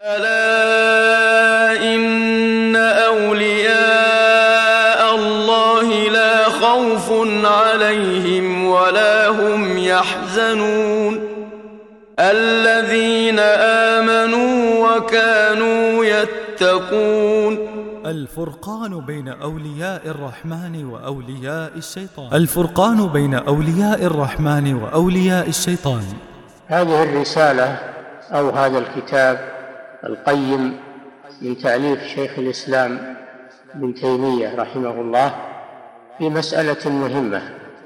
ألا إن أولياء الله لا خوف عليهم ولا هم يحزنون الذين آمنوا وكانوا يتقون. الفرقان بين أولياء الرحمن وأولياء الشيطان. الفرقان بين أولياء الرحمن وأولياء الشيطان. هذه الرسالة أو هذا الكتاب القيم من تأليف شيخ الإسلام ابن تيمية رحمه الله في مسألة مهمة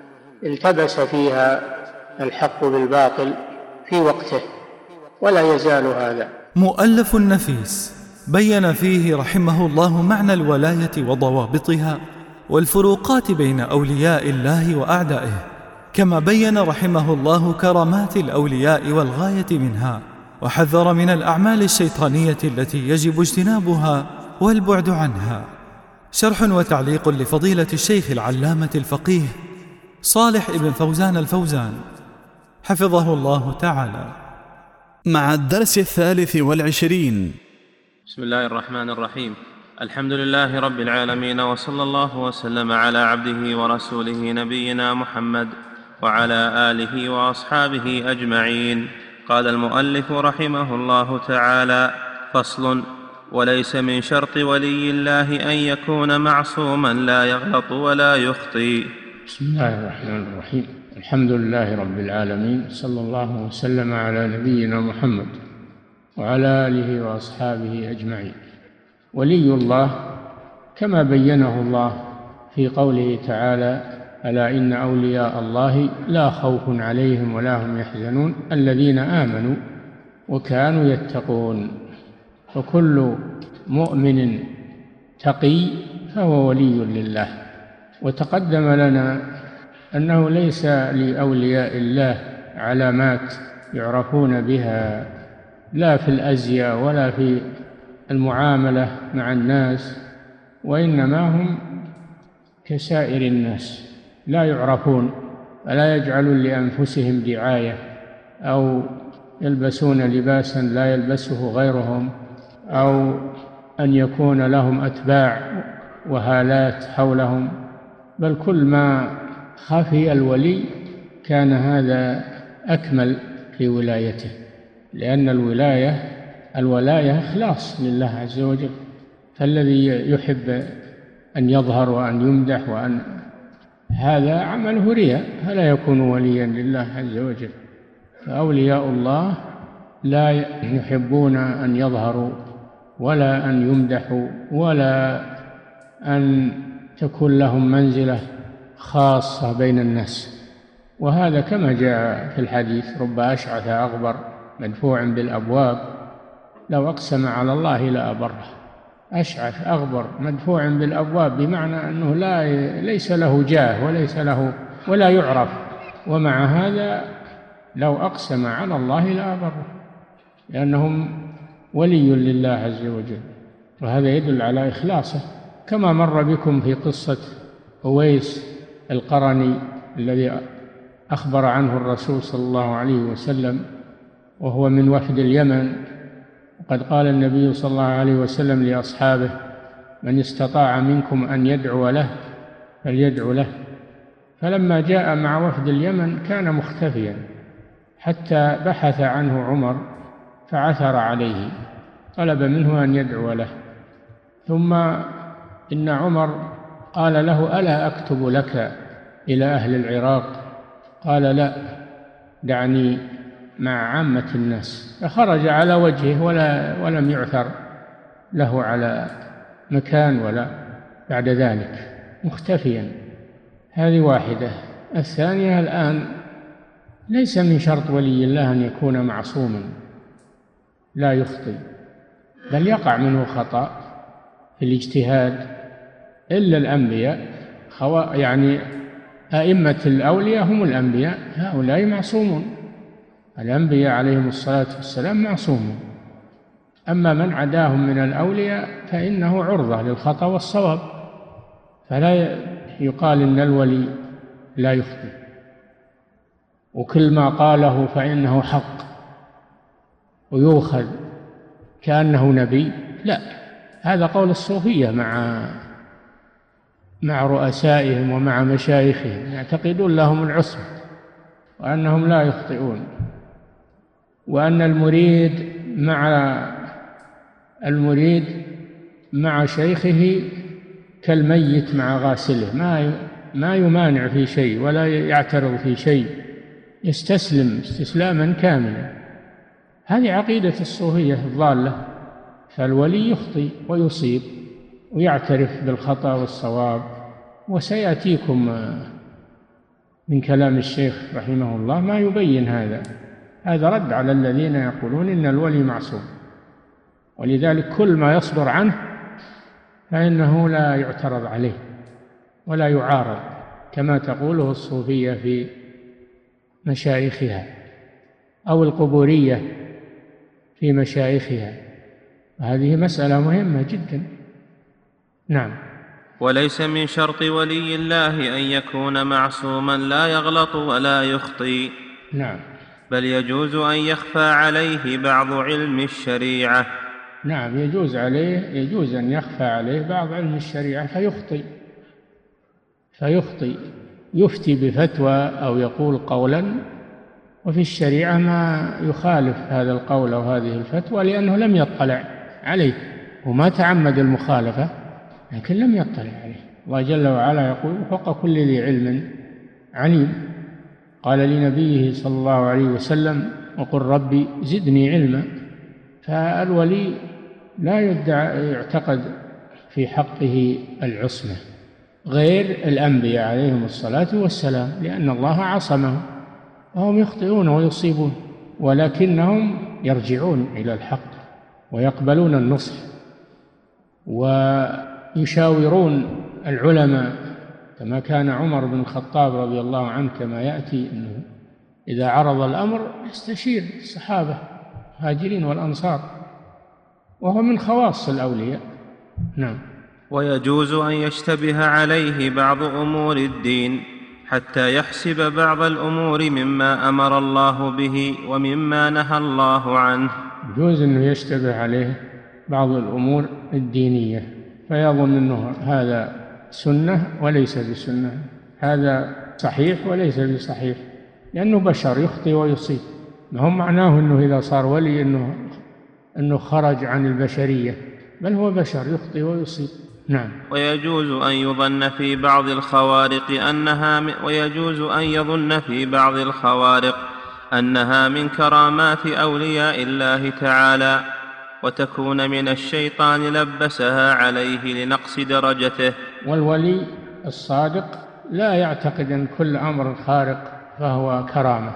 التبس فيها الحق بالباطل في وقته ولا يزال هذا. مؤلف نفيس بين فيه رحمه الله معنى الولاية وضوابطها والفروقات بين أولياء الله وأعدائه، كما بين رحمه الله كرامات الأولياء والغاية منها، وحذر من الأعمال الشيطانية التي يجب اجتنابها والبعد عنها. شرح وتعليق لفضيلة الشيخ العلامة الفقيه صالح ابن فوزان الفوزان حفظه الله تعالى، مع الدرس 23. بسم الله الرحمن الرحيم. الحمد لله رب العالمين، وصلى الله وسلم على عبده ورسوله نبينا محمد وعلى آله وأصحابه أجمعين. قال المؤلف رحمه الله تعالى: فصل: وليس من شرط ولي الله أن يكون معصوما لا يغلط ولا يخطئ. بسم الله الرحمن الرحيم. الحمد لله رب العالمين، صلى الله وسلم على نبينا محمد وعلى آله وأصحابه أجمعين. ولي الله كما بينه الله في قوله تعالى: ألا إن أولياء الله لا خوف عليهم ولا هم يحزنون الذين آمنوا وكانوا يتقون. وكل مؤمن تقي فهو ولي لله. وتقدم لنا أنه ليس لأولياء الله علامات يعرفون بها لا في الأزياء ولا في المعاملة مع الناس، وإنما هم كسائر الناس لا يعرفون، فلا يجعلون لأنفسهم دعاية أو يلبسون لباسا لا يلبسه غيرهم، أو أن يكون لهم أتباع وهالات حولهم، بل كل ما خفي الولي كان هذا أكمل في ولايته، لأن الولاية إخلاص لله عز وجل. فالذي يحب أن يظهر وأن يمدح وأن هذا عمله رياء فلا يكون وليا لله عز وجل. فأولياء الله لا يحبون أن يظهروا ولا أن يمدحوا ولا أن تكون لهم منزلة خاصة بين الناس. وهذا كما جاء في الحديث: رب أشعث أغبر مدفوع بالأبواب لو أقسم على الله لأبره. أشعث أغبر مدفوع بالأبواب بمعنى أنه ليس له جاه وليس له ولا يعرف، ومع هذا لو أقسم على الله لأبره، لأنهم ولي لله عز وجل. وهذا يدل على إخلاصه، كما مر بكم في قصة أويس القرني الذي أخبر عنه الرسول صلى الله عليه وسلم وهو من وفد اليمن. وقد قال النبي صلى الله عليه وسلم لأصحابه: من استطاع منكم أن يدعو له فليدعو له. فلما جاء مع وفد اليمن كان مختفيا حتى بحث عنه عمر فعثر عليه، طلب منه أن يدعو له. ثم إن عمر قال له: ألا أكتب لك إلى أهل العراق؟ قال: لا، دعني مع عامة الناس. فخرج على وجهه ولم يعثر له على مكان ولا بعد ذلك، مختفيا. هذه واحدة. الثانية: الآن ليس من شرط ولي الله أن يكون معصوما لا يخطئ، بل يقع منه خطأ في الاجتهاد، إلا الأنبياء. يعني أئمة الأولياء هم الأنبياء، هؤلاء معصومون. الأنبياء عليهم الصلاة والسلام معصومون. أما من عداهم من الأولياء فإنه عرضة للخطأ والصواب، فلا يقال إن الولي لا يخطئ، وكل ما قاله فإنه حق ويؤخذ كأنه نبي. لا، هذا قول الصوفية مع رؤسائهم ومع مشايخهم، يعتقدون لهم العصمة وأنهم لا يخطئون، وأن المريد مع شيخه كالميت مع غاسله، ما يمانع في شيء ولا يعترض في شيء، يستسلم استسلاما كاملا. هذه عقيدة الصوفية الضالة. فالولي يخطئ ويصيب ويعترف بالخطأ والصواب، وسيأتيكم من كلام الشيخ رحمه الله ما يبين هذا رد على الذين يقولون إن الولي معصوم. ولذلك كل ما يصدر عنه فإنه لا يعترض عليه ولا يعارض كما تقوله الصوفية في مشايخها أو القبورية في مشايخها. هذه مسألة مهمة جدا. نعم. وليس من شرط ولي الله أن يكون معصوما لا يغلط ولا يخطئ. نعم. بل يجوز أن يخفى عليه بعض علم الشريعة. نعم، يجوز أن يخفى عليه بعض علم الشريعة فيخطئ يفتي بفتوى أو يقول قولا وفي الشريعة ما يخالف هذا القول أو هذه الفتوى، لأنه لم يطلع عليه وما تعمد المخالفة، لكن لم يطلع عليه. الله جل وعلا يقول: فوق كل ذي علم عليم. قال لنبيه صلى الله عليه وسلم: وقل ربي زدني علما. فالولي لا يعتقد في حقه العصمة غير الأنبياء عليهم الصلاة والسلام، لأن الله عصمهم، وهم يخطئون ويصيبون، ولكنهم يرجعون إلى الحق ويقبلون النصح ويشاورون العلماء، كما كان عمر بن الخطاب رضي الله عنه كما يأتي أنه إذا عرض الأمر يستشير الصحابة المهاجرين والأنصار، وهو من خواص الأولياء. نعم. ويجوز أن يشتبه عليه بعض أمور الدين حتى يحسب بعض الأمور مما أمر الله به ومما نهى الله عنه. يجوز أنه يشتبه عليه بعض الأمور الدينية فيظن أنه هذا سنة وليس بسنة، هذا صحيح وليس بصحيح، لأنه بشر يخطئ ويصيب. ما هو معناه أنه إذا صار ولي أنه خرج عن البشرية، بل هو بشر يخطئ ويصيب. نعم. ويجوز أن يظن في بعض الخوارق أنها من كرامات أولياء الله تعالى، وتكون من الشيطان لبسها عليه لنقص درجته. والولي الصادق لا يعتقد أن كل أمر خارق فهو كرامة،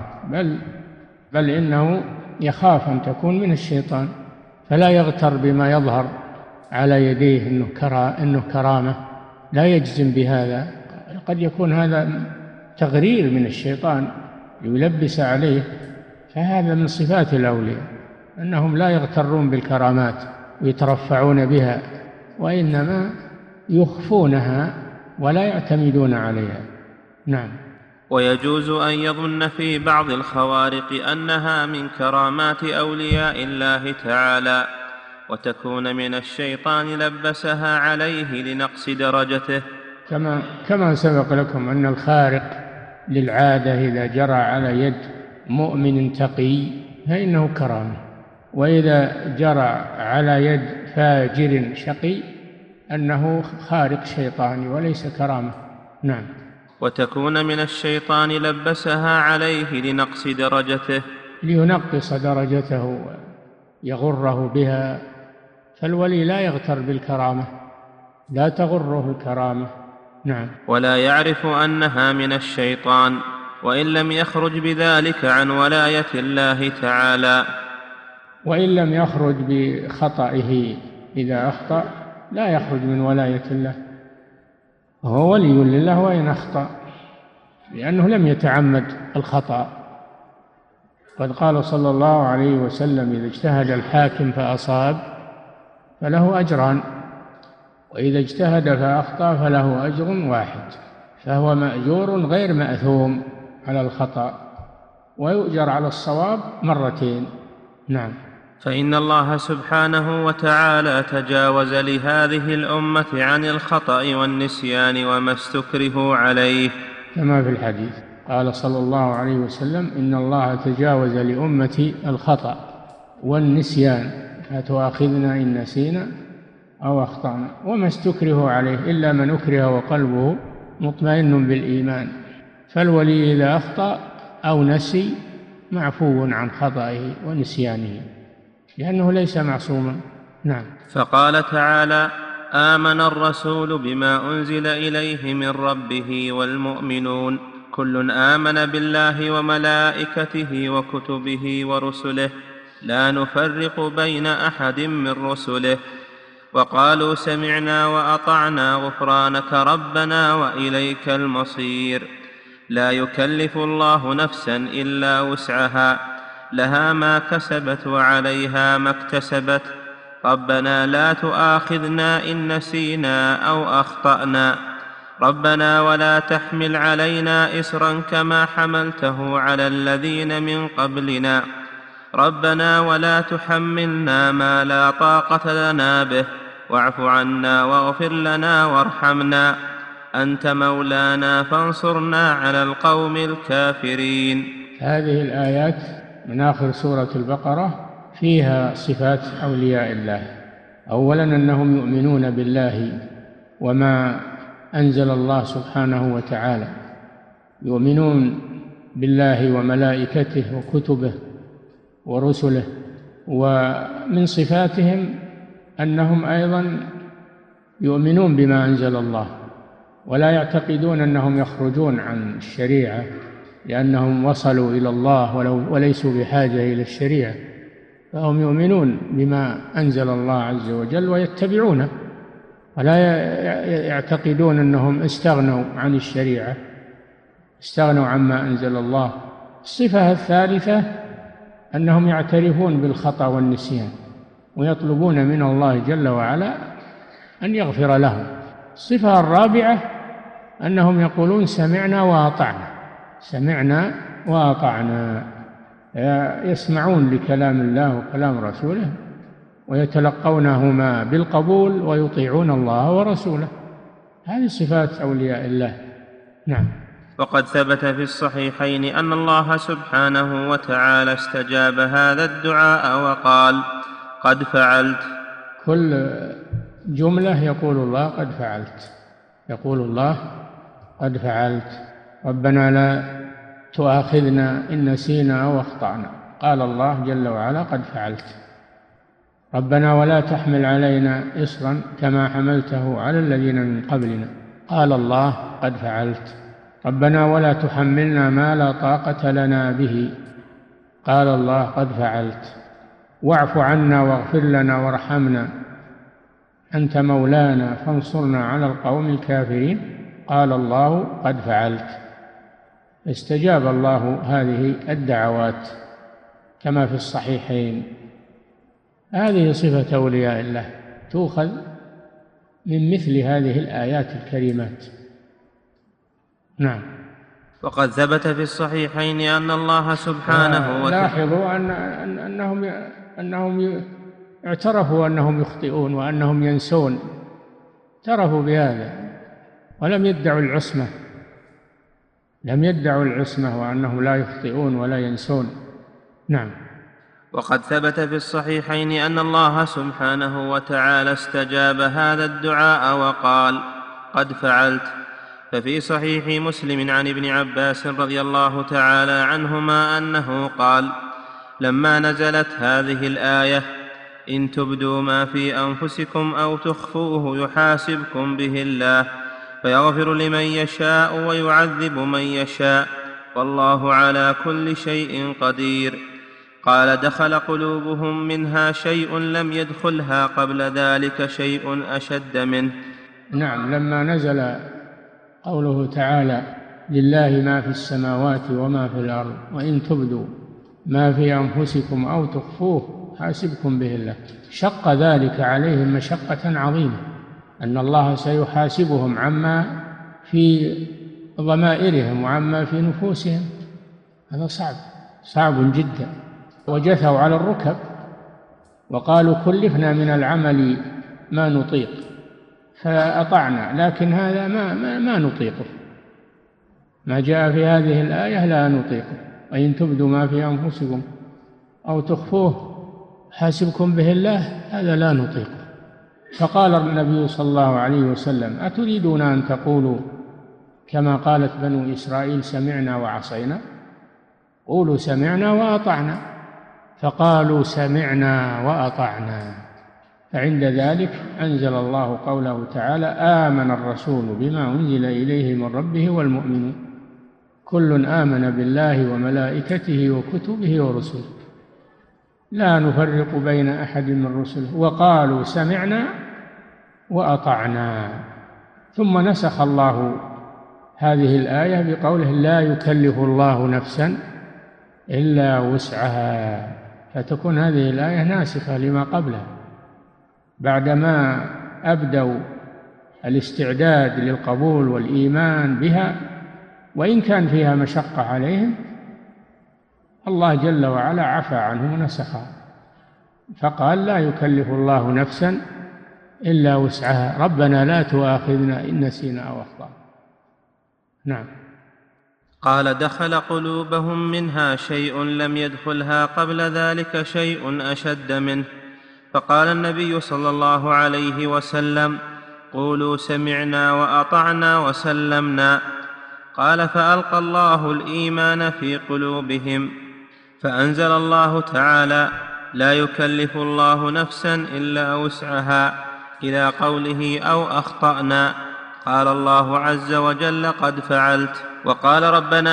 بل إنه يخاف أن تكون من الشيطان، فلا يغتر بما يظهر على يديه إنه كرامة، لا يجزم بهذا. قد يكون هذا تغرير من الشيطان يلبس عليه، فهذا من صفات الأولياء أنهم لا يغترون بالكرامات ويترفعون بها، وإنما يخفونها ولا يعتمدون عليها. نعم. ويجوز أن يظن في بعض الخوارق أنها من كرامات أولياء الله تعالى، وتكون من الشيطان لبسها عليه لنقص درجته. كما سبق لكم أن الخارق للعادة إذا جرى على يد مؤمن تقي فإنه كرامة، وإذا جرى على يد فاجر شقي أنه خارق شيطاني وليس كرامة. نعم. وتكون من الشيطان لبسها عليه لنقص درجته، لينقص درجته يغره بها. فالولي لا يغتر بالكرامة، لا تغره الكرامة. نعم. ولا يعرف أنها من الشيطان وإن لم يخرج بذلك عن ولاية الله تعالى. وإن لم يخرج بخطئه، إذا أخطأ لا يخرج من ولاية الله، وهو ولي لله وإن أخطأ، لأنه لم يتعمد الخطأ. قد قال صلى الله عليه وسلم: إذا اجتهد الحاكم فأصاب فله أجران، وإذا اجتهد فأخطأ فله أجر واحد، فهو مأجور غير مأثوم على الخطأ، ويؤجر على الصواب مرتين. نعم. فإن الله سبحانه وتعالى تجاوز لهذه الأمة عن الخطأ والنسيان وما استكرهوا عليه، كما في الحديث قال صلى الله عليه وسلم: إن الله تجاوز لأمتي الخطأ والنسيان، لا تؤاخذنا إن نسينا أو أخطأنا، وما استكرهوا عليه إلا من أكره وقلبه مطمئن بالإيمان. فالولي إذا أخطأ أو نسي معفو عن خطئه ونسيانه، لأنه ليس معصوما. نعم. فقال تعالى: آمن الرسول بما أنزل إليه من ربه والمؤمنون كل آمن بالله وملائكته وكتبه ورسله لا نفرق بين أحد من رسله وقالوا سمعنا وأطعنا غفرانك ربنا وإليك المصير. لا يكلف الله نفسا إلا وسعها، لها ما كسبت وعليها ما اكتسبت، ربنا لا تؤاخذنا إن نسينا أو أخطأنا، ربنا ولا تحمل علينا إصرا كما حملته على الذين من قبلنا، ربنا ولا تحملنا ما لا طاقة لنا به، واعف عنا واغفر لنا وارحمنا، أنت مولانا فانصرنا على القوم الكافرين. هذه الآيات من آخر سورة البقرة فيها صفات أولياء الله. أولا أنهم يؤمنون بالله وما أنزل الله سبحانه وتعالى، يؤمنون بالله وملائكته وكتبه ورسله. ومن صفاتهم أنهم أيضا يؤمنون بما أنزل الله، ولا يعتقدون أنهم يخرجون عن الشريعة لأنهم وصلوا إلى الله وليسوا بحاجة إلى الشريعة، فهم يؤمنون بما أنزل الله عز وجل ويتبعونه، ولا يعتقدون أنهم استغنوا عن الشريعة، استغنوا عما أنزل الله. الصفة الثالثة أنهم يعترفون بالخطأ والنسيان ويطلبون من الله جل وعلا أن يغفر لهم. الصفة الرابعة أنهم يقولون سمعنا وأطعنا، سمعنا وأطعنا، يسمعون لكلام الله وكلام رسوله ويتلقونهما بالقبول ويطيعون الله ورسوله. هذه صفات أولياء الله. نعم. وقد ثبت في الصحيحين أن الله سبحانه وتعالى استجاب هذا الدعاء وقال: قد فعلت. كل جملة يقول الله قد فعلت، يقول الله قد فعلت. ربنا لا تؤاخذنا إن نسينا أو أخطأنا، قال الله جل وعلا قد فعلت. ربنا ولا تحمل علينا إصرا كما حملته على الذين من قبلنا، قال الله قد فعلت. ربنا ولا تحملنا ما لا طاقة لنا به، قال الله قد فعلت. واعف عنا واغفر لنا وارحمنا، أنت مولانا فانصرنا على القوم الكافرين، قال الله قد فعلت. استجاب الله هذه الدعوات كما في الصحيحين. هذه صفة أولياء الله تؤخذ من مثل هذه الآيات الكريمات. نعم. وقد ثبت في الصحيحين أن الله سبحانه وتعالى، لاحظوا أنهم اعترفوا أنهم يخطئون وأنهم ينسون، اعترفوا بهذا ولم يدعوا العصمة، لم يدعوا العصمة وأنهم لا يخطئون ولا ينسون. نعم. وقد ثبت في الصحيحين أن الله سبحانه وتعالى استجاب هذا الدعاء وقال: قد فعلت. ففي صحيح مسلم عن ابن عباس رضي الله تعالى عنهما أنه قال: لما نزلت هذه الآية: إن تبدوا ما في أنفسكم أو تخفوه يحاسبكم به الله فيغفر لمن يشاء ويعذب من يشاء والله على كل شيء قدير، قال: دخل قلوبهم منها شيء لم يدخلها قبل ذلك شيء أشد منه. نعم. لما نزل قوله تعالى: لله ما في السماوات وما في الأرض وإن تبدوا ما في أنفسكم أو تخفوه حاسبكم به الله، شق ذلك عليهم مشقة عظيمة، أن الله سيحاسبهم عما في ضمائرهم وعما في نفوسهم. هذا صعب جدا. وجثوا على الركب وقالوا كلفنا من العمل ما نطيق فأطعنا، لكن هذا ما نطيقه، ما جاء في هذه الآية لا نطيقه. وإن تبدوا ما في أنفسكم أو تخفوه حاسبكم به الله، هذا لا نطيقه. فقال النبي صلى الله عليه وسلم: أتريدون أن تقولوا كما قالت بنو إسرائيل سمعنا وعصينا؟ قولوا سمعنا وأطعنا. فقالوا سمعنا وأطعنا. فعند ذلك أنزل الله قوله تعالى: آمن الرسول بما أنزل إليه من ربه والمؤمنون كل آمن بالله وملائكته وكتبه ورسله لا نفرق بين أحد من رسله وقالوا سمعنا وأطعنا. ثم نسخ الله هذه الآية بقوله: لا يكلف الله نفسا إلا وسعها. فتكون هذه الآية ناسخة لما قبلها، بعدما أبدوا الاستعداد للقبول والإيمان بها وإن كان فيها مشقة عليهم، الله جل وعلا عفى عنه ونسخها، فقال: لا يكلف الله نفسا إلا وسعها، ربنا لا تؤاخذنا إن نسينا أو أخطأنا. نعم. قال: دخل قلوبهم منها شيء لم يدخلها قبل ذلك شيء أشد منه. فقال النبي صلى الله عليه وسلم: قولوا سمعنا وأطعنا وسلمنا. قال: فألقى الله الإيمان في قلوبهم، فأنزل الله تعالى: لا يكلف الله نفسا إلا وسعها، إلى قوله: أو أخطأنا. قال الله عز وجل: قد فعلت. وقال: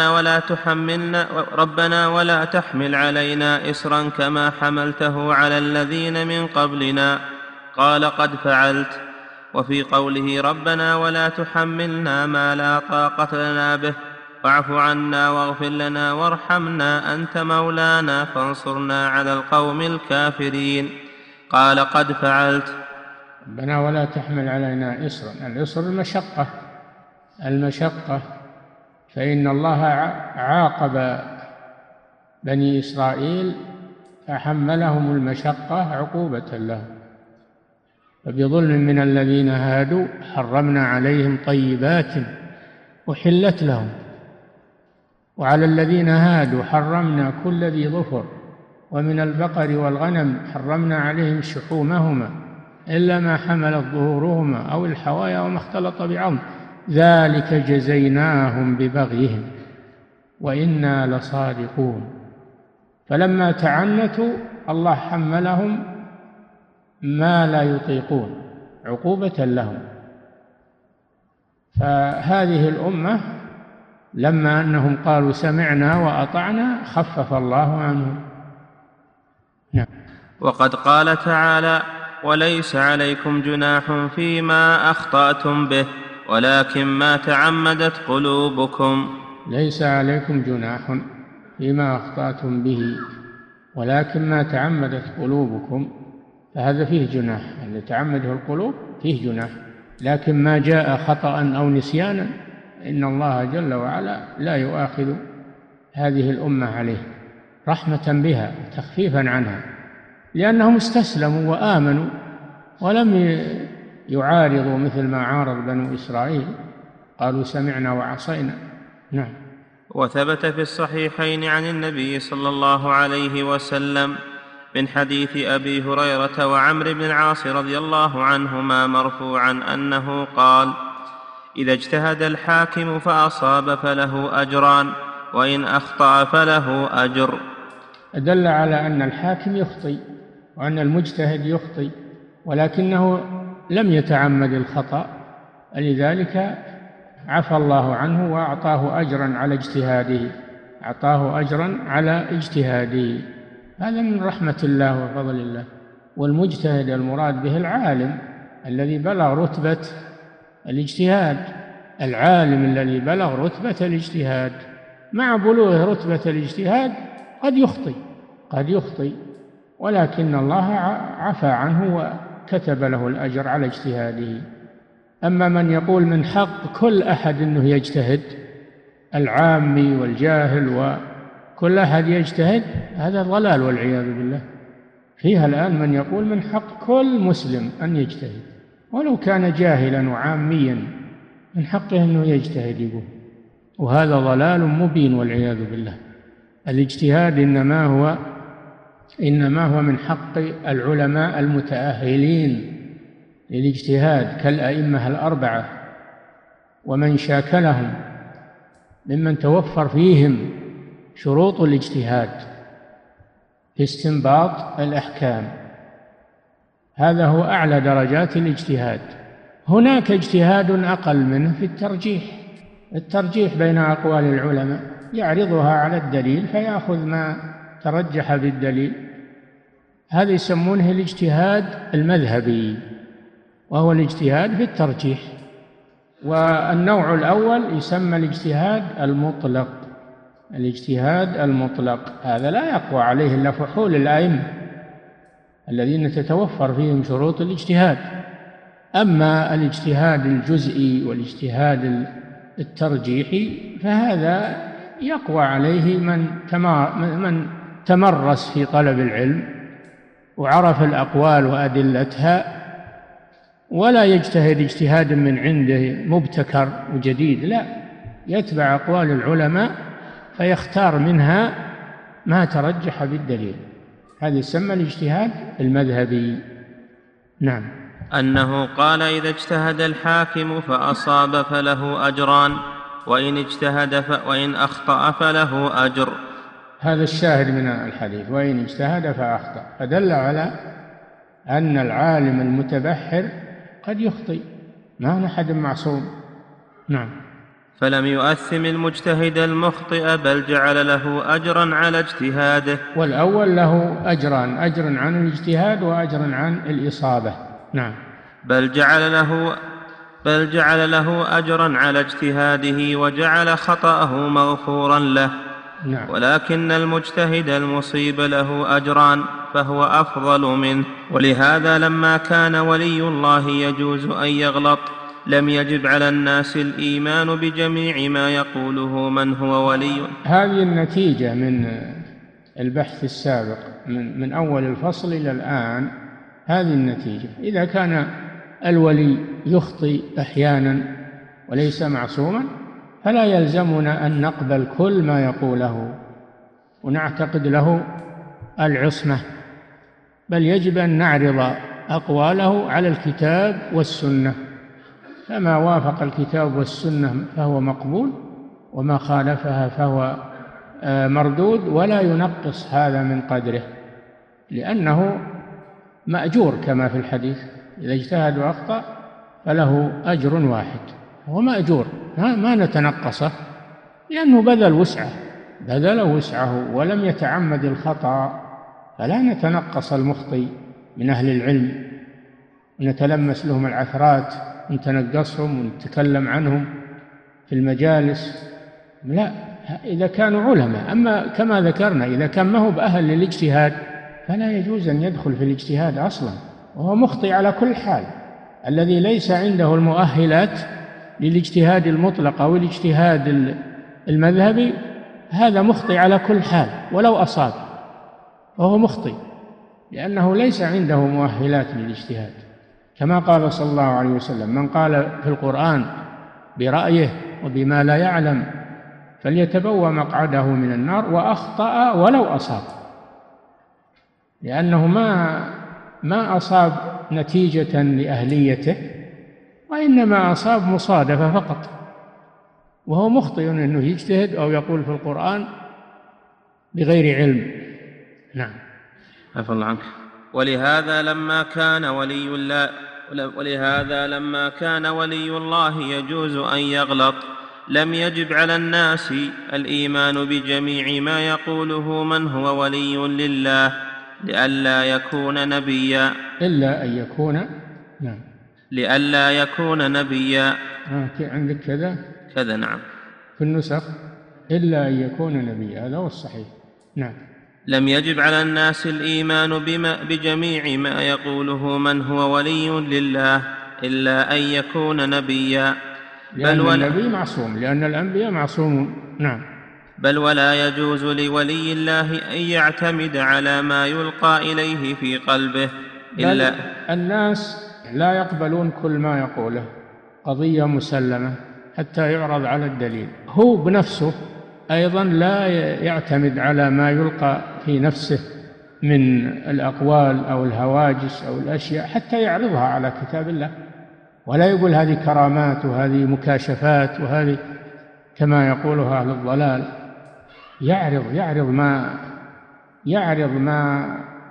ربنا ولا تحمل علينا إصرا كما حملته على الذين من قبلنا. قال: قد فعلت. وفي قوله: ربنا ولا تحملنا ما لا طاقة لنا به واعف عنا واغفر لنا وارحمنا أنت مولانا فانصرنا على القوم الكافرين. قال: قد فعلت. ربنا ولا تحمل علينا إصرا، الإصر المشقة، فإن الله عاقب بني إسرائيل فحملهم المشقة عقوبة لهم. فبظلم من الذين هادوا حرمنا عليهم طيبات أحلت لهم، وعلى الذين هادوا حرمنا كل ذي ظفر، ومن البقر والغنم حرمنا عليهم شحومهما إلا ما حملت ظهورهما أو الحوايا وما اختلط بعظم، ذلك جزيناهم ببغيهم وإنا لصادقون. فلما تعنتوا الله حملهم ما لا يطيقون عقوبة لهم. فهذه الأمة لما أنهم قالوا سمعنا وأطعنا خفف الله عنهم. نعم. وقد قال تعالى: وليس عليكم جناح فيما أخطأتم به ولكن ما تعمدت قلوبكم. ليس عليكم جناح فيما أخطأتم به ولكن ما تعمدت قلوبكم، فهذا فيه جناح، اللي تعمده القلوب فيه جناح، لكن ما جاء خطأ أو نسيانا إن الله جل وعلا لا يؤاخذ هذه الأمة عليه، رحمة بها تخفيفا عنها، لأنهم استسلموا وآمنوا ولم يعارضوا مثل ما عارض بنو إسرائيل، قالوا سمعنا وعصينا. نعم. وثبت في الصحيحين عن النبي صلى الله عليه وسلم من حديث أبي هريرة وعمرو بن العاص رضي الله عنهما مرفوعا أنه قال: إذا اجتهد الحاكم فأصاب فله أجران وإن أخطأ فله أجر. دل على أن الحاكم يخطئ وأن المجتهد يخطئ، ولكنه لم يتعمد الخطأ، لذلك عفى الله عنه وأعطاه أجرا على اجتهاده، أعطاه أجرا على اجتهاده. هذا من رحمة الله وفضل الله. والمجتهد المراد به العالم الذي بلغ رتبة الاجتهاد، العالم الذي بلغ رتبة الاجتهاد. مع بلوغ رتبة الاجتهاد قد يخطئ ولكن الله عفى عنه وكتب له الأجر على اجتهاده. أما من يقول من حق كل أحد أنه يجتهد، العامي والجاهل وكل أحد يجتهد، هذا ضلال والعياذ بالله. فيها الآن من يقول من حق كل مسلم أن يجتهد ولو كان جاهلا وعاميا، من حقه أنه يجتهد يقول، وهذا ضلال مبين والعياذ بالله. الاجتهاد إنما هو من حق العلماء المتأهلين للاجتهاد كالأئمة الأربعة ومن شاكلهم ممن توفر فيهم شروط الاجتهاد في استنباط الأحكام. هذا هو أعلى درجات الاجتهاد. هناك اجتهاد أقل منه في الترجيح بين أقوال العلماء، يعرضها على الدليل فيأخذ ما ترجح بالدليل، هذا يسمونه الاجتهاد المذهبي، وهو الاجتهاد في الترجيح. والنوع الأول يسمى الاجتهاد المطلق. الاجتهاد المطلق هذا لا يقوى عليه إلا فحول الأئمة الذين تتوفر فيهم شروط الاجتهاد. أما الاجتهاد الجزئي والاجتهاد الترجيحي فهذا يقوى عليه من تمرس في طلب العلم وعرف الأقوال وأدلتها، ولا يجتهد اجتهاد من عنده مبتكر وجديد، لا، يتبع أقوال العلماء فيختار منها ما ترجح بالدليل. هذا يسمى الاجتهاد المذهبي. نعم. أنه قال إذا اجتهد الحاكم فأصاب فله أجران، وإن أخطأ فله أجر. هذا الشاهد من الحديث، وإن اجتهد فأخطأ، فدل على أن العالم المتبحر قد يخطئ، ما أحد معصوم. نعم. فلم يؤثم المجتهد المخطئ بل جعل له أجرا على اجتهاده. والأول له أجران، أجر عن الاجتهاد وأجر عن الإصابة. نعم. بل جعل له أجرا على اجتهاده وجعل خطأه مغفورا له. نعم. ولكن المجتهد المصيب له أجران فهو أفضل منه. ولهذا لما كان ولي الله يجوز أن يغلط لم يجب على الناس الإيمان بجميع ما يقوله من هو ولي. هذه النتيجة من البحث السابق من أول الفصل إلى الآن، هذه النتيجة. إذا كان الولي يخطئ أحيانا وليس معصوما فلا يلزمنا أن نقبل كل ما يقوله ونعتقد له العصمة، بل يجب أن نعرض أقواله على الكتاب والسنة، فما وافق الكتاب والسنة فهو مقبول، وما خالفها فهو مردود، ولا ينقص هذا من قدره، لأنه مأجور كما في الحديث: إذا اجتهد وأخطأ فله أجر واحد، هو مأجور، ما نتنقصه، لأنه بذل وسعه ولم يتعمد الخطأ، فلا نتنقص المخطئ من أهل العلم ونتلمس لهم العثرات ونتنقصهم ونتكلم عنهم في المجالس، لا، إذا كانوا علماء. أما كما ذكرنا إذا كان ما هو بأهل للاجتهاد فلا يجوز أن يدخل في الاجتهاد أصلا، وهو مخطئ على كل حال. الذي ليس عنده المؤهلات للاجتهاد المطلق أو الاجتهاد المذهبي هذا مخطئ على كل حال، ولو أصاب وهو مخطئ، لأنه ليس عنده مؤهلات للاجتهاد. كما قال صلى الله عليه وسلم: من قال في القرآن برأيه وبما لا يعلم فليتبوأ مقعده من النار، وأخطأ ولو أصاب، لأنه ما أصاب نتيجة لأهليته، وإنما أصاب مصادفة فقط، وهو مخطئ أنه يجتهد أو يقول في القرآن بغير علم. نعم. عفى الله عنك. ولهذا لما كان ولي الله يجوز أن يغلط لم يجب على الناس الإيمان بجميع ما يقوله من هو ولي لله لئلا يكون نبيا. إلا أن يكون، نعم، لئلا يكون نبيا. عندك كذا نعم في النسخ إلا أن يكون نبيا، هذا هو الصحيح. نعم. لم يجب على الناس الإيمان بجميع ما يقوله من هو ولي لله إلا أن يكون نبيا، لأن النبي معصوم، لأن الأنبياء معصومون. نعم. بل ولا يجوز لولي الله أن يعتمد على ما يلقى إليه في قلبه إلا الناس لا يقبلون كل ما يقوله، قضية مسلمة حتى يعرض على الدليل. هو بنفسه أيضا لا يعتمد على ما يلقى في نفسه من الأقوال أو الهواجس أو الأشياء حتى يعرضها على كتاب الله، ولا يقول هذه كرامات وهذه مكاشفات وهذه كما يقولها أهل الضلال. يعرض ما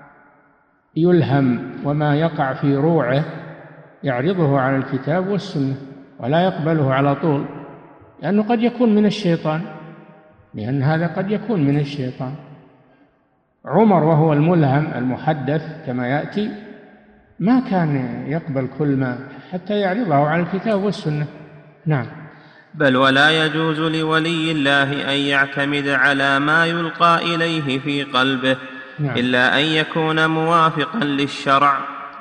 يلهم وما يقع في روعه، يعرضه على الكتاب والسنة ولا يقبله على طول، لأنه قد يكون من الشيطان، لأن هذا قد يكون من الشيطان. عمر وهو الملهم المحدث كما يأتي ما كان يقبل كل ما حتى يعرضه على الكتاب والسنة. نعم. بل ولا يجوز لولي الله أن يعتمد على ما يلقى إليه في قلبه نعم. إلا أن يكون موافقا للشرع،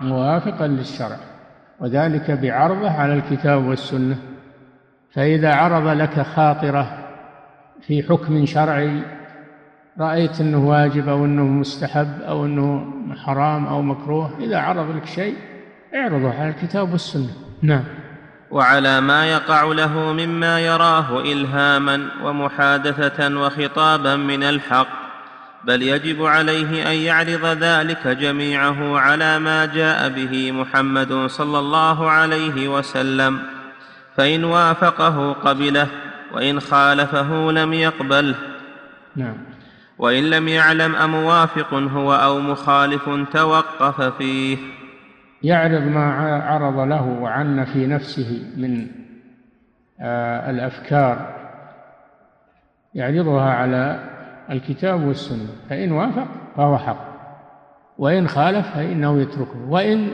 وذلك بعرضه على الكتاب والسنة. فإذا عرض لك خاطرة في حكم شرعي رأيت أنه واجب أو أنه مستحب أو أنه حرام أو مكروه، إذا عرض لك شيء اعرضه على الكتاب والسنة. نعم. وعلى ما يقع له مما يراه إلهاما ومحادثة وخطابا من الحق، بل يجب عليه أن يعرض ذلك جميعه على ما جاء به محمد صلى الله عليه وسلم، فإن وافقه قبله وإن خالفه لم يقبله. نعم. وإن لم يعلم أموافق هو أو مخالف توقف فيه. يعرض ما عرض له وعن في نفسه من الأفكار، يعرضها على الكتاب والسنة، فإن وافق فهو حق، وإن خالف فإنه يتركه، وإن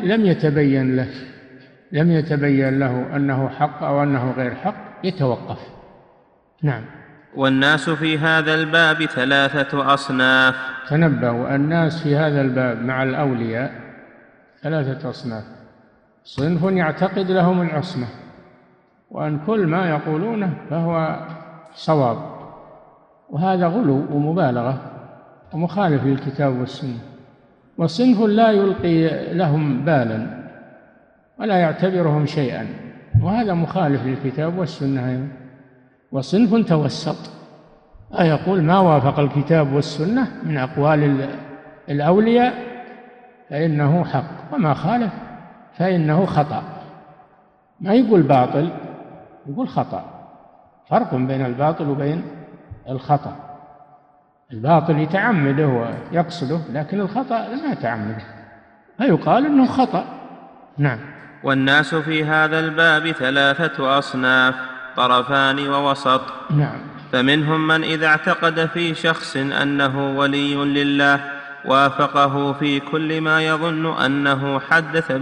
لم يتبين له أنه حق أو أنه غير حق يتوقف. نعم. والناس في هذا الباب 3 أصناف. تنبهوا، الناس في هذا الباب مع الأولياء 3 أصناف: صنف يعتقد لهم العصمة وأن كل ما يقولونه فهو صواب، وهذا غلو ومبالغة ومخالف للكتاب والسنة. وصنف لا يلقي لهم بالا ولا يعتبرهم شيئا، وهذا مخالف للكتاب والسنة. وصنف توسط يقول ما وافق الكتاب والسنة من أقوال الأولياء فإنه حق، وما خالف فإنه خطأ. ما يقول باطل، يقول خطأ. فرق بين الباطل وبين الخطأ. الباطل يتعمده ويقصده، لكن الخطأ ما يتعمده فيقال إنه خطأ. نعم. والناس في هذا الباب 3 أصناف: طرفان ووسط. نعم. فمنهم من إذا اعتقد في شخص أنه ولي لله وافقه في كل ما يظن أنه حدث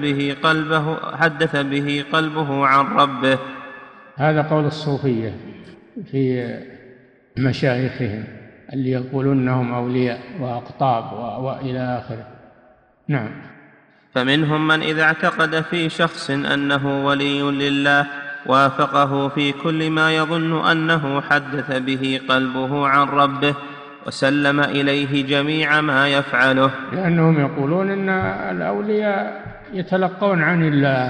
به قلبه عن ربه. هذا قول الصوفية في مشايخهم اللي يقولون أنهم أولياء وأقطاب وإلى آخره. نعم. فمنهم من إذا اعتقد في شخص أنه ولي لله وافقه في كل ما يظن أنه حدث به قلبه عن ربه وسلم إليه جميع ما يفعله، لأنهم يقولون إن الأولياء يتلقون عن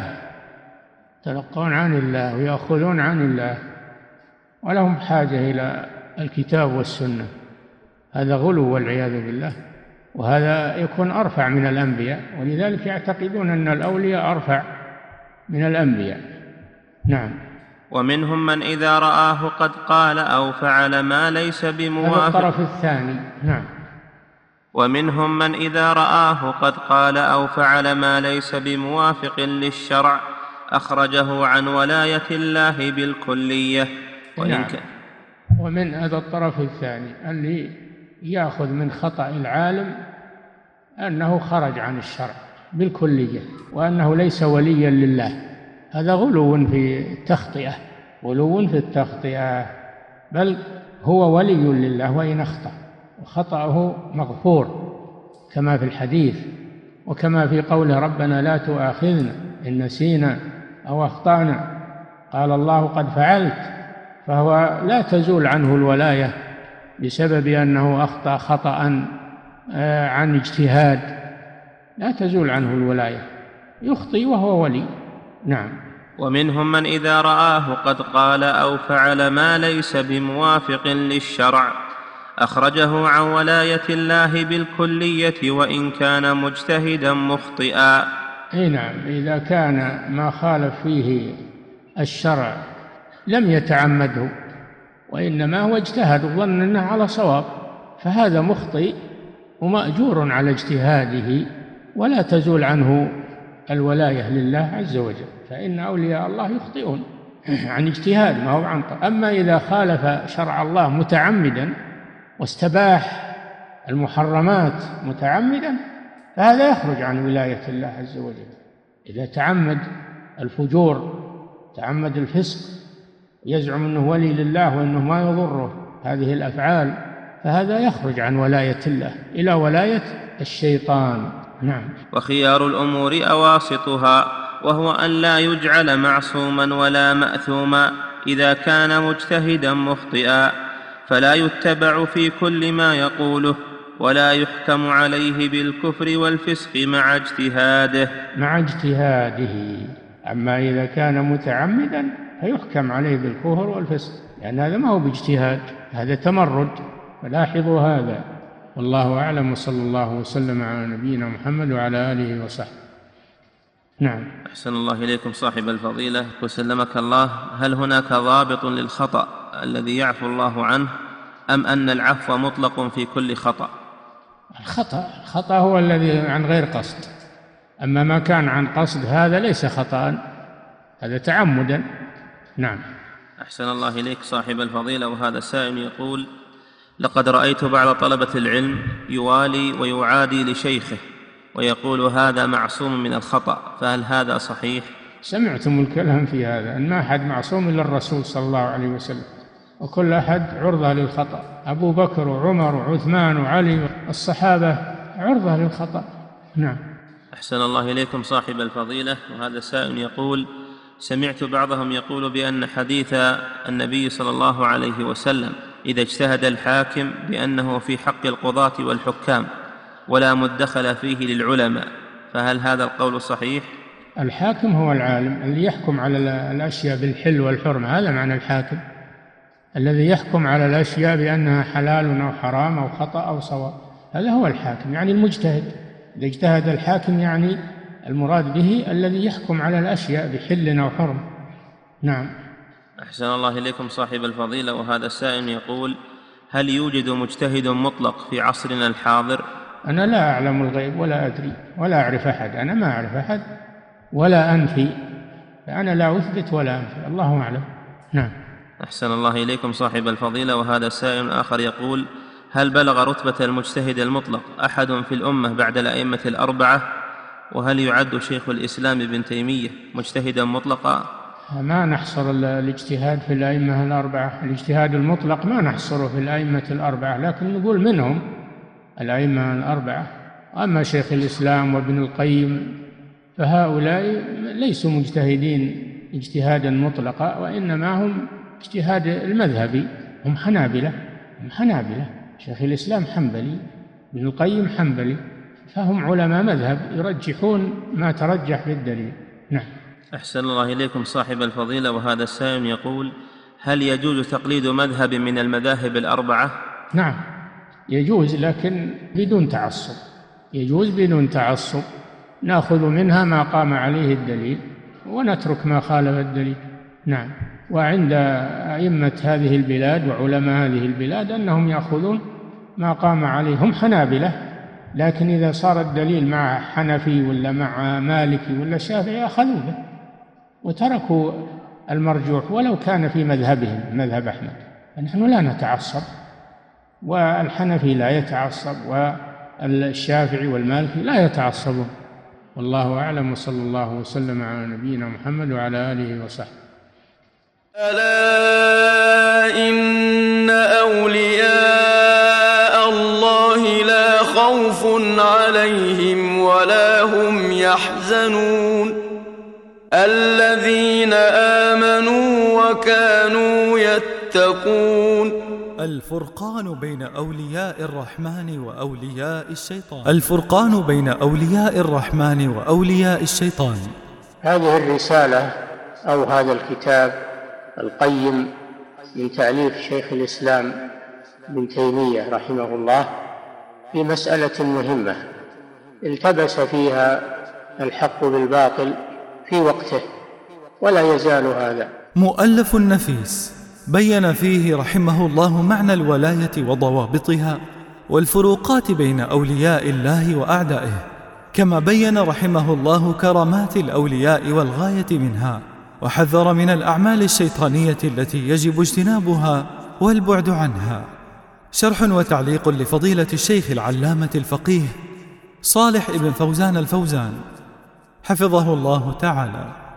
الله ويأخذون عن الله، ولهم حاجة إلى الكتاب والسنة. هذا غلو والعياذ بالله، وهذا يكون أرفع من الأنبياء، ولذلك يعتقدون أن الأولياء أرفع من الأنبياء. نعم. ومنهم من إذا رآه قد قال أو فعل ما ليس بموافق. هذا الطرف الثاني. نعم. ومنهم من إذا رآه قد قال أو فعل ما ليس بموافق للشرع أخرجه عن ولاية الله بالكلية. نعم. ومن هذا الطرف الثاني اللي يأخذ من خطأ العالم أنه خرج عن الشرع بالكلية وأنه ليس وليا لله. هذا غلو في التخطئة، بل هو ولي لله وإن أخطأ، وخطأه مغفور كما في الحديث، وكما في قوله ربنا لا تؤاخذنا إن نسينا أو أخطأنا، قال الله قد فعلت، فهو لا تزول عنه الولاية بسبب أنه أخطأ خطأ عن اجتهاد لا تزول عنه الولاية، يخطئ وهو ولي. نعم. ومنهم من إذا رآه قد قال أو فعل ما ليس بموافق للشرع أخرجه عن ولاية الله بالكلية وإن كان مجتهدا مخطئا. نعم، إذا كان ما خالف فيه الشرع لم يتعمده وإنما هو اجتهد وظن أنه على صواب، فهذا مخطئ ومأجور على اجتهاده ولا تزول عنه الولاية لله عز وجل، فإن أولياء الله يخطئون عن اجتهاد ما هو عن طريق. أما إذا خالف شرع الله متعمدا واستباح المحرمات متعمدا فهذا يخرج عن ولاية الله عز وجل. إذا تعمد الفجور، تعمد الفسق، يزعم أنه ولي لله وأنه ما يضره هذه الأفعال، فهذا يخرج عن ولاية الله إلى ولاية الشيطان. نعم. وخيار الأمور أواسطها، وهو أن لا يجعل معصوما ولا مأثوما إذا كان مجتهدا مخطئا، فلا يتبع في كل ما يقوله ولا يحكم عليه بالكفر والفسق مع اجتهاده. أما إذا كان متعمدا فيحكم عليه بالكفر والفسق، لأن هذا ما هو باجتهاد، هذا تمرد. فلاحظوا هذا، والله أعلم، وصلى الله وسلم على نبينا محمد وعلى آله وصحبه. نعم. أحسن الله إليكم صاحب الفضيلة وسلمك الله. هل هناك ضابط للخطأ الذي يعفو الله عنه، أم أن العفو مطلق في كل خطأ؟ الخطأ هو الذي عن غير قصد، أما ما كان عن قصد هذا ليس خطأ، هذا تعمدا. نعم. أحسن الله إليك صاحب الفضيلة. وهذا سائل يقول: لقد رأيت بعض طلبة العلم يوالي ويعادي لشيخه ويقول هذا معصوم من الخطأ، فهل هذا صحيح؟ سمعتم الكلام في هذا، أن ما أحد معصوم إلا الرسول صلى الله عليه وسلم، وكل أحد عرضة للخطأ. أبو بكر وعمر وعثمان وعلي الصحابة عرضة للخطأ. نعم. أحسن الله إليكم صاحب الفضيلة. وهذا سائل يقول: سمعت بعضهم يقول بأن حديث النبي صلى الله عليه وسلم إذا اجتهد الحاكم بأنه في حق القضاة والحكام ولا مدخل فيه للعلماء، فهل هذا القول صحيح؟ الحاكم هو العالم الذي يحكم على الأشياء بالحل والحرمة، هذا معنى الحاكم، الذي يحكم على الأشياء بأنها حلال أو حرام أو خطأ أو صواب، هذا هو الحاكم، يعني المجتهد. إذا اجتهد الحاكم يعني المراد به الذي يحكم على الأشياء بحل أو حرم. نعم. أحسن الله إليكم صاحب الفضيلة. وهذا السائل يقول: هل يوجد مجتهد مطلق في عصرنا الحاضر؟ أنا لا أعلم الغيب ولا أدري ولا أعرف أحد، أنا ما أعرف أحد ولا أنفي، فأنا لا أثبت ولا أنفي، الله أعلم. نعم. أحسن الله إليكم صاحب الفضيلة. وهذا سائل آخر يقول: هل بلغ رتبة المجتهد المطلق أحد في الأمة بعد الأئمة الأربعة؟ وهل يعد شيخ الإسلام ابن تيمية مجتهدا مطلقا؟ ما نحصر الاجتهاد في الأئمة الأربعة، الاجتهاد المطلق ما نحصره في الأئمة الأربعة، لكن نقول منهم الأئمة الأربعة. أما شيخ الإسلام وابن القيم فهؤلاء ليسوا مجتهدين اجتهادا مطلقا، وإنما هم اجتهاد المذهبي، هم حنابلة. شيخ الإسلام حنبلي، ابن القيم حنبلي، فهم علماء مذهب يرجحون ما ترجح بالدليل. نعم. أحسن الله إليكم صاحب الفضيلة. وهذا السائل يقول: هل يجوز تقليد مذهب من المذاهب الأربعة؟ نعم يجوز، لكن بدون تعصب، يجوز بدون تعصب، نأخذ منها ما قام عليه الدليل ونترك ما خالف الدليل. نعم. وعند أئمة هذه البلاد وعلماء هذه البلاد أنهم يأخذون ما قام عليه، هم حنابلة، لكن إذا صار الدليل مع حنفي ولا مع مالكي ولا شافعي أخذوا به وتركوا المرجوح ولو كان في مذهبهم مذهب أحمد. نحن لا نتعصب، والحنفي لا يتعصب، والشافعي والمالكي لا يتعصبون. والله أعلم، وصلى الله وسلم على نبينا محمد وعلى آله وصحبه. ألا إن أولياء الله لا خوف عليهم ولا هم يحزنون الذين آمنوا وكانوا يتقون الفرقان بين أولياء الرحمن وأولياء الشيطان. الفرقان بين أولياء الرحمن وأولياء الشيطان. هذه الرسالة أو هذا الكتاب القيم من تأليف شيخ الإسلام ابن تيمية رحمه الله في مسألة مهمة التبس فيها الحق بالباطل في وقته ولا يزال هذا. مؤلف نفيس بين فيه رحمه الله معنى الولاية وضوابطها والفروقات بين أولياء الله وأعدائه، كما بين رحمه الله كرامات الأولياء والغاية منها، وحذر من الأعمال الشيطانية التي يجب اجتنابها والبعد عنها. شرح وتعليق لفضيلة الشيخ العلامة الفقيه صالح ابن فوزان الفوزان حفظه الله تعالى.